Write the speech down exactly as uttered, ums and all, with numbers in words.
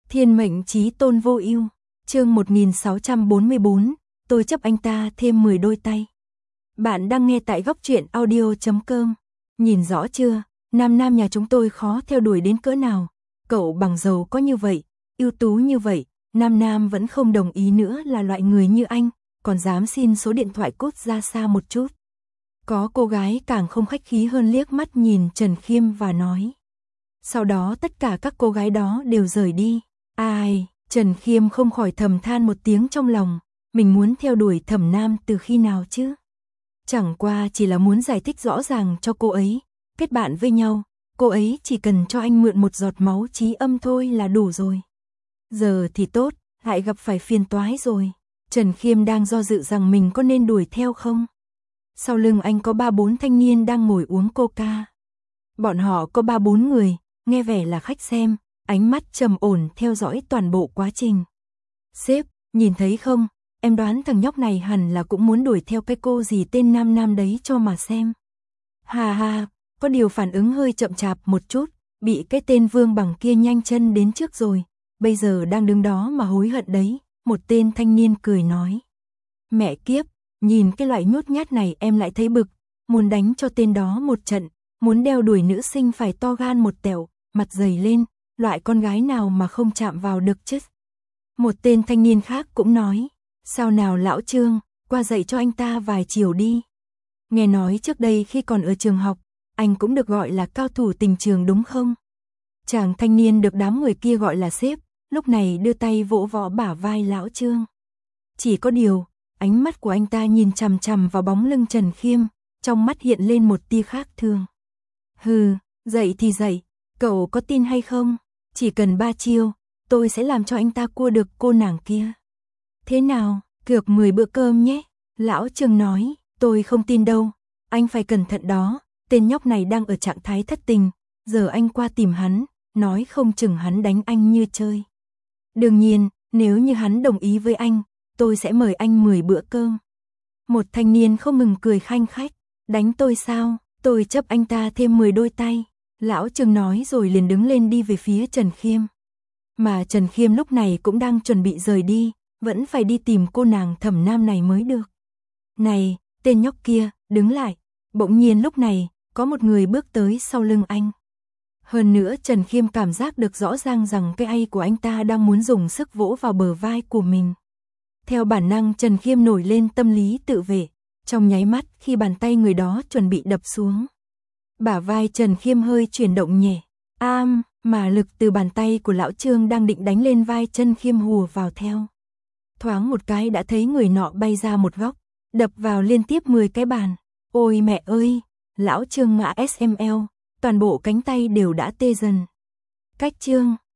Thiên mệnh chí tôn vô ưu, chương một nghìn sáu trăm bốn mươi bốn, tôi chấp anh ta thêm mười đôi tay. Bạn đang nghe tại góc truyện audio chấm com. Nhìn rõ chưa, nam nam nhà chúng tôi khó theo đuổi đến cỡ nào. Cậu bằng giàu có như vậy, ưu tú như vậy, nam nam vẫn không đồng ý nữa là loại người như anh, còn dám xin số điện thoại cốt ra xa một chút. Có cô gái càng không khách khí hơn liếc mắt nhìn Trần Khiêm và nói. Sau đó tất cả các cô gái đó đều rời đi. Ai, Trần Khiêm không khỏi thầm than một tiếng trong lòng, mình muốn theo đuổi Thẩm Nam từ khi nào chứ? Chẳng qua chỉ là muốn giải thích rõ ràng cho cô ấy, kết bạn với nhau, cô ấy chỉ cần cho anh mượn một giọt máu trí âm thôi là đủ rồi. Giờ thì tốt, lại gặp phải phiền toái rồi. Trần Khiêm đang do dự rằng mình có nên đuổi theo không? Sau lưng anh có ba bốn thanh niên đang ngồi uống coca. Bọn họ có ba bốn người, nghe vẻ là khách xem, ánh mắt trầm ổn theo dõi toàn bộ quá trình. Sếp, nhìn thấy không, em đoán thằng nhóc này hẳn là cũng muốn đuổi theo cái cô gì tên Nam Nam đấy cho mà xem. Hà hà, có điều phản ứng hơi chậm chạp một chút, bị cái tên Vương Bằng kia nhanh chân đến trước rồi, bây giờ đang đứng đó mà hối hận đấy, một tên thanh niên cười nói. Mẹ kiếp, nhìn cái loại nhút nhát này em lại thấy bực, muốn đánh cho tên đó một trận, muốn đeo đuổi nữ sinh phải to gan một tẹo, mặt dày lên, loại con gái nào mà không chạm vào được chứ. Một tên thanh niên khác cũng nói, sao nào lão Trương, qua dạy cho anh ta vài chiều đi. Nghe nói trước đây khi còn ở trường học, anh cũng được gọi là cao thủ tình trường đúng không? Chàng thanh niên được đám người kia gọi là sếp, lúc này đưa tay vỗ võ bả vai lão Trương. Chỉ có điều, ánh mắt của anh ta nhìn chằm chằm vào bóng lưng Trần Khiêm, trong mắt hiện lên một tia khác thường. Hừ, dậy thì dậy, cậu có tin hay không? Chỉ cần ba chiêu, tôi sẽ làm cho anh ta cua được cô nàng kia. Thế nào, cược mười bữa cơm nhé. Lão Trương nói, tôi không tin đâu, anh phải cẩn thận đó, tên nhóc này đang ở trạng thái thất tình, giờ anh qua tìm hắn, nói không chừng hắn đánh anh như chơi. Đương nhiên, nếu như hắn đồng ý với anh, tôi sẽ mời anh mười bữa cơm. Một thanh niên không ngừng cười khanh khách, đánh tôi sao, tôi chấp anh ta thêm mười đôi tay. Lão Trương nói rồi liền đứng lên đi về phía Trần Khiêm. Mà Trần Khiêm lúc này cũng đang chuẩn bị rời đi, vẫn phải đi tìm cô nàng Thẩm Nam này mới được. Này, tên nhóc kia, đứng lại. Bỗng nhiên lúc này, có một người bước tới sau lưng anh. Hơn nữa Trần Khiêm cảm giác được rõ ràng rằng cái ai của anh ta đang muốn dùng sức vỗ vào bờ vai của mình. Theo bản năng Trần Khiêm nổi lên tâm lý tự vệ, trong nháy mắt khi bàn tay người đó chuẩn bị đập xuống. Bả vai Trần Khiêm hơi chuyển động nhẹ, am, mà lực từ bàn tay của lão Trương đang định đánh lên vai Trần Khiêm hùa vào theo. Thoáng một cái đã thấy người nọ bay ra một góc, đập vào liên tiếp mười cái bàn. Ôi mẹ ơi, lão Trương ngã ét em lờ, toàn bộ cánh tay đều đã tê dần. Cách Trương,